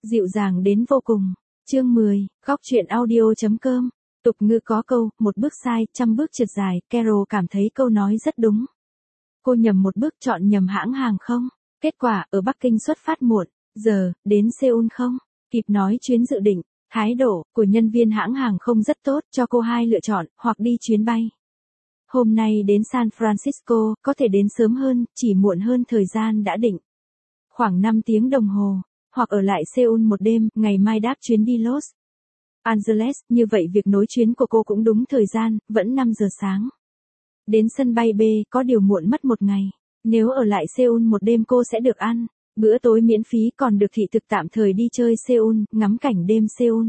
Dịu dàng đến vô cùng. Chương 10, góc truyện audio.com. Tục ngữ có câu, một bước sai, trăm bước trượt dài, Carol cảm thấy câu nói rất đúng. Cô nhầm một bước chọn nhầm hãng hàng không? Kết quả, ở Bắc Kinh xuất phát muộn, giờ, đến Seoul không? Kịp nói chuyến dự định, thái độ của nhân viên hãng hàng không rất tốt, cho cô hai lựa chọn, hoặc đi chuyến bay. Hôm nay đến San Francisco, có thể đến sớm hơn, chỉ muộn hơn thời gian đã định. Khoảng 5 tiếng đồng hồ, hoặc ở lại Seoul một đêm, ngày mai đáp chuyến đi Los Angeles, như vậy việc nối chuyến của cô cũng đúng thời gian, vẫn 5 giờ sáng. Đến sân bay B, có điều muộn mất một ngày. Nếu ở lại Seoul một đêm cô sẽ được ăn bữa tối miễn phí, còn được thị thực tạm thời đi chơi Seoul, ngắm cảnh đêm Seoul.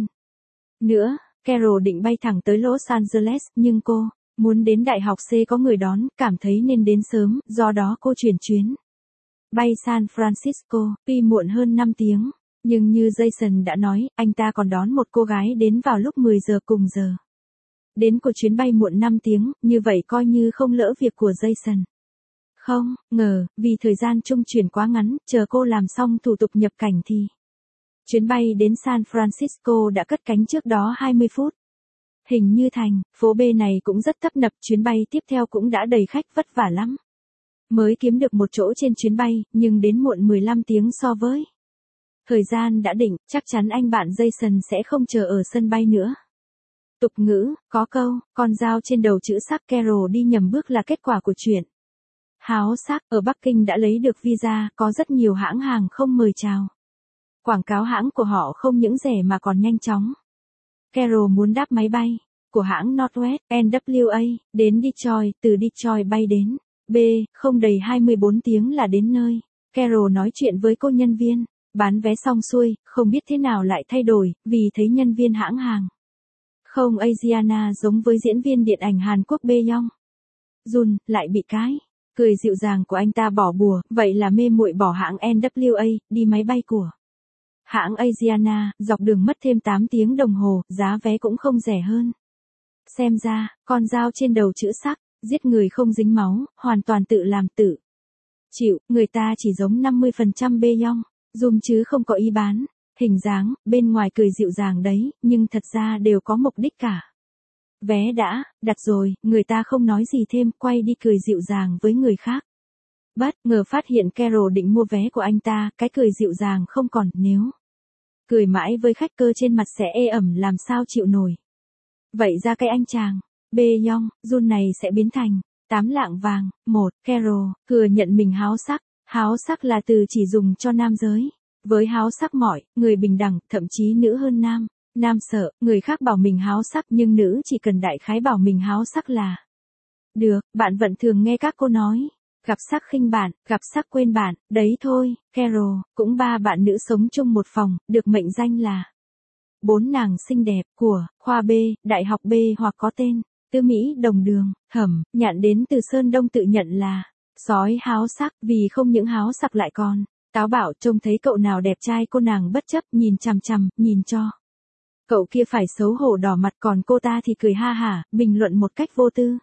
Nữa, Carol định bay thẳng tới Los Angeles, nhưng cô muốn đến Đại học C có người đón, cảm thấy nên đến sớm, do đó cô chuyển chuyến bay San Francisco, tuy muộn hơn 5 tiếng, nhưng như Jason đã nói, anh ta còn đón một cô gái đến vào lúc 10 giờ cùng giờ. Đến của chuyến bay muộn 5 tiếng, như vậy coi như không lỡ việc của Jason. Không ngờ, vì thời gian trung chuyển quá ngắn, chờ cô làm xong thủ tục nhập cảnh thì chuyến bay đến San Francisco đã cất cánh trước đó 20 phút. Hình như thành, phố B này cũng rất tấp nập, chuyến bay tiếp theo cũng đã đầy khách, vất vả lắm. Mới kiếm được một chỗ trên chuyến bay, nhưng đến muộn 15 tiếng so với thời gian đã định, chắc chắn anh bạn Jason sẽ không chờ ở sân bay nữa. Tục ngữ, có câu, con dao trên đầu chữ sắc, Carol đi nhầm bước là kết quả của chuyện háo sắc. Ở Bắc Kinh đã lấy được visa, có rất nhiều hãng hàng không mời chào. Quảng cáo hãng của họ không những rẻ mà còn nhanh chóng. Carol muốn đáp máy bay của hãng Northwest NWA đến Detroit, từ Detroit bay đến B, không đầy 24 tiếng là đến nơi. Carol nói chuyện với cô nhân viên bán vé xong xuôi, không biết thế nào lại thay đổi, vì thấy nhân viên hãng hàng không Asiana giống với diễn viên điện ảnh Hàn Quốc Bae-yong Jun, lại bị cái cười dịu dàng của anh ta bỏ bùa, vậy là mê muội bỏ hãng NWA, đi máy bay của hãng Asiana, dọc đường mất thêm 8 tiếng đồng hồ, giá vé cũng không rẻ hơn. Xem ra, con dao trên đầu chữ sắc, giết người không dính máu, hoàn toàn tự làm tự chịu, người ta chỉ giống 50% Bae-yong Jun chứ không có ý bán hình dáng, bên ngoài cười dịu dàng đấy, nhưng thật ra đều có mục đích cả. Vé đã đặt rồi, người ta không nói gì thêm, quay đi cười dịu dàng với người khác. Bất ngờ phát hiện Carol định mua vé của anh ta, cái cười dịu dàng không còn, nếu cười mãi với khách cơ trên mặt sẽ ê ẩm làm sao chịu nổi. Vậy ra cái anh chàng Bae-yong Jun này sẽ biến thành 8 lạng vàng. Carol thừa nhận mình háo sắc là từ chỉ dùng cho nam giới. Với háo sắc mọi người bình đẳng, thậm chí nữ hơn nam. Nam sợ người khác bảo mình háo sắc, nhưng nữ chỉ cần đại khái bảo mình háo sắc là được. Bạn vẫn thường nghe các cô nói, gặp sắc khinh bạn, gặp sắc quên bạn, đấy thôi. Carol cũng 3 bạn nữ sống chung một phòng, được mệnh danh là 4 nàng xinh đẹp của khoa B, đại học B, hoặc có tên Tư Mỹ Đồng Đường. Nhạn đến từ Sơn Đông tự nhận là sói háo sắc, vì không những háo sắc lại còn táo bạo. Trông thấy cậu nào đẹp trai cô nàng bất chấp nhìn chằm chằm, nhìn cho cậu kia phải xấu hổ đỏ mặt, còn cô ta thì cười ha hả, bình luận một cách vô tư.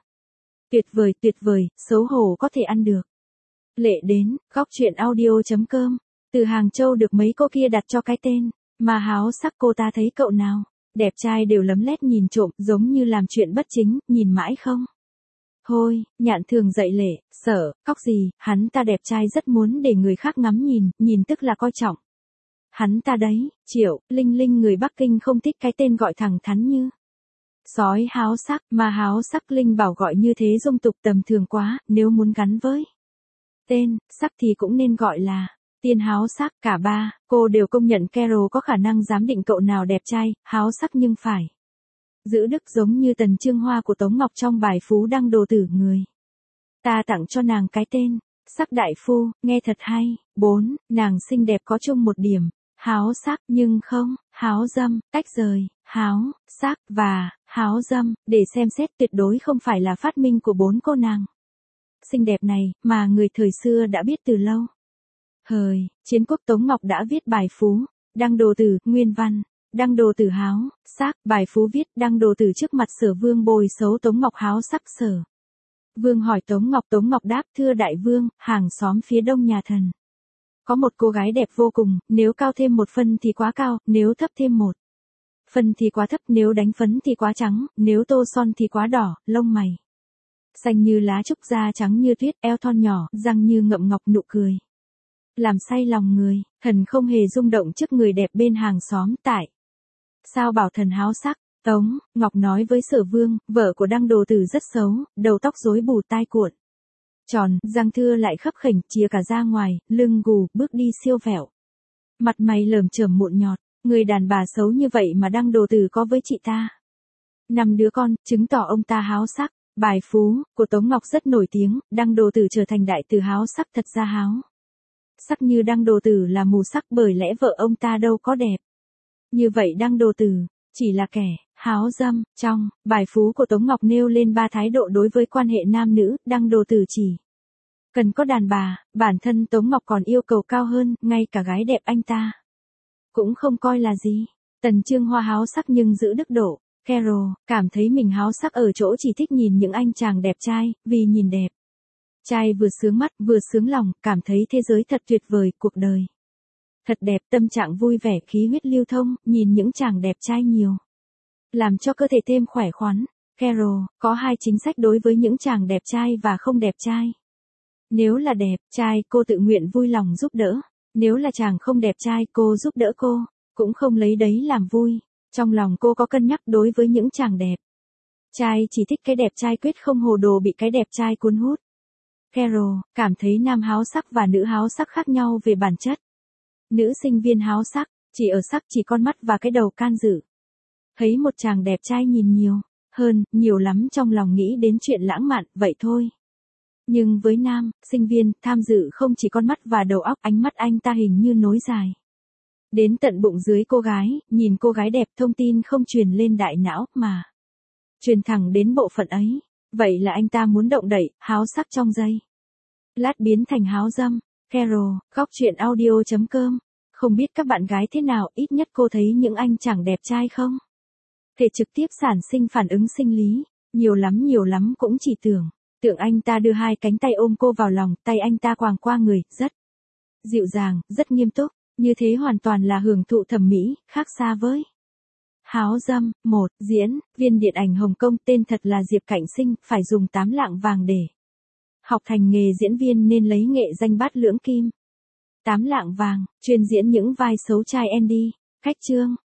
Tuyệt vời, xấu hổ có thể ăn được. Lệ đến, góc truyện audio.com. Từ Hàng Châu được mấy cô kia đặt cho cái tên mà háo sắc, cô ta thấy cậu nào đẹp trai đều lấm lét nhìn trộm, giống như làm chuyện bất chính, nhìn mãi không thôi. Nhạn thường dậy lệ, sợ, khóc gì, hắn ta đẹp trai rất muốn để người khác ngắm nhìn tức là coi trọng hắn ta đấy. Triệu Linh Linh người Bắc Kinh không thích cái tên gọi thẳng thắn như sói háo sắc, mà háo sắc Linh bảo gọi như thế dung tục tầm thường quá, nếu muốn gắn với tên sắc thì cũng nên gọi là tiên háo sắc. Cả ba cô đều công nhận Carol có khả năng giám định cậu nào đẹp trai, háo sắc, nhưng phải giữ đức, giống như Tần Trương Hoa của Tống Ngọc trong bài Phú Đăng Đồ Tử, người ta tặng cho nàng cái tên sắc đại phu, nghe thật hay. 4 nàng xinh đẹp có chung một điểm, háo sắc, nhưng không háo dâm. Tách rời háo sắc và háo dâm để xem xét, tuyệt đối không phải là phát minh của 4 cô nàng xinh đẹp này, mà người thời xưa đã biết từ lâu. Chiến quốc Tống Ngọc đã viết bài Phú Đăng Đồ Tử, nguyên văn Đăng Đồ Tử háo sắc, bài Phú viết Đăng Đồ Tử trước mặt Sở Vương bồi xấu Tống Ngọc háo sắc. Sở Vương hỏi Tống Ngọc đáp, thưa đại vương, hàng xóm phía đông nhà thần Có một cô gái đẹp vô cùng, nếu cao thêm 1 phân thì quá cao, nếu thấp thêm 1 phân thì quá thấp, nếu đánh phấn thì quá trắng, nếu tô son thì quá đỏ, lông mày xanh như lá trúc, da trắng như tuyết, eo thon nhỏ, răng như ngậm ngọc, nụ cười làm say lòng người, thần không hề rung động trước người đẹp bên hàng xóm. Tại sao bảo thần háo sắc? Tống Ngọc nói với Sở Vương, vợ của Đăng Đồ Tử rất xấu, đầu tóc rối bù, tai cuộn tròn, răng thưa lại khấp khểnh, chìa cả ra ngoài, lưng gù, bước đi siêu vẹo, mặt mày lởm chởm mụn nhọt. Người đàn bà xấu như vậy mà Đăng Đồ Tử có với chị ta 5 đứa con, chứng tỏ ông ta háo sắc. Bài phú của Tống Ngọc rất nổi tiếng, Đăng Đồ Tử trở thành đại từ háo sắc. Thật ra háo sắc như Đăng Đồ Tử là mù sắc, bởi lẽ vợ ông ta đâu có đẹp như vậy. Đăng Đồ Tử chỉ là kẻ háo dâm. Trong bài phú của Tống Ngọc nêu lên 3 thái độ đối với quan hệ nam nữ. Đăng Đồ Tử chỉ cần có đàn bà, bản thân Tống Ngọc còn yêu cầu cao hơn, ngay cả gái đẹp anh ta cũng không coi là gì. Tần Trương Hoa háo sắc nhưng giữ đức độ. Carol cảm thấy mình háo sắc ở chỗ chỉ thích nhìn những anh chàng đẹp trai, vì nhìn đẹp trai vừa sướng mắt vừa sướng lòng, cảm thấy thế giới thật tuyệt vời, cuộc đời thật đẹp, tâm trạng vui vẻ, khí huyết lưu thông, nhìn những chàng đẹp trai nhiều làm cho cơ thể thêm khỏe khoắn. Carol có 2 chính sách đối với những chàng đẹp trai và không đẹp trai. Nếu là đẹp trai, cô tự nguyện vui lòng giúp đỡ. Nếu là chàng không đẹp trai, cô giúp đỡ cô, cũng không lấy đấy làm vui. Trong lòng cô có cân nhắc đối với những chàng đẹp trai chỉ thích cái đẹp trai, quyết không hồ đồ bị cái đẹp trai cuốn hút. Carol cảm thấy nam háo sắc và nữ háo sắc khác nhau về bản chất. Nữ sinh viên háo sắc chỉ ở sắc, chỉ con mắt và cái đầu can dự. Thấy một chàng đẹp trai nhìn nhiều lắm, trong lòng nghĩ đến chuyện lãng mạn, vậy thôi. Nhưng với nam sinh viên, tham dự không chỉ con mắt và đầu óc, ánh mắt anh ta hình như nối dài đến tận bụng dưới cô gái. Nhìn cô gái đẹp, thông tin không truyền lên đại não, mà truyền thẳng đến bộ phận ấy. Vậy là anh ta muốn động đậy, háo sắc trong giây lát biến thành háo dâm. Carol, góc chuyện audio.com. Không biết các bạn gái thế nào, ít nhất cô thấy những anh chàng đẹp trai không thể trực tiếp sản sinh phản ứng sinh lý. Nhiều lắm cũng chỉ tưởng anh ta đưa 2 cánh tay ôm cô vào lòng, tay anh ta quàng qua người, rất dịu dàng, rất nghiêm túc. Như thế hoàn toàn là hưởng thụ thẩm mỹ, khác xa với háo dâm. Diễn viên điện ảnh Hồng Kông tên thật là Diệp Cảnh Sinh, phải dùng 8 lạng vàng để học thành nghề diễn viên nên lấy nghệ danh Bát Lưỡng Kim. 8 lạng vàng, chuyên diễn những vai xấu trai Andy. Khách chương.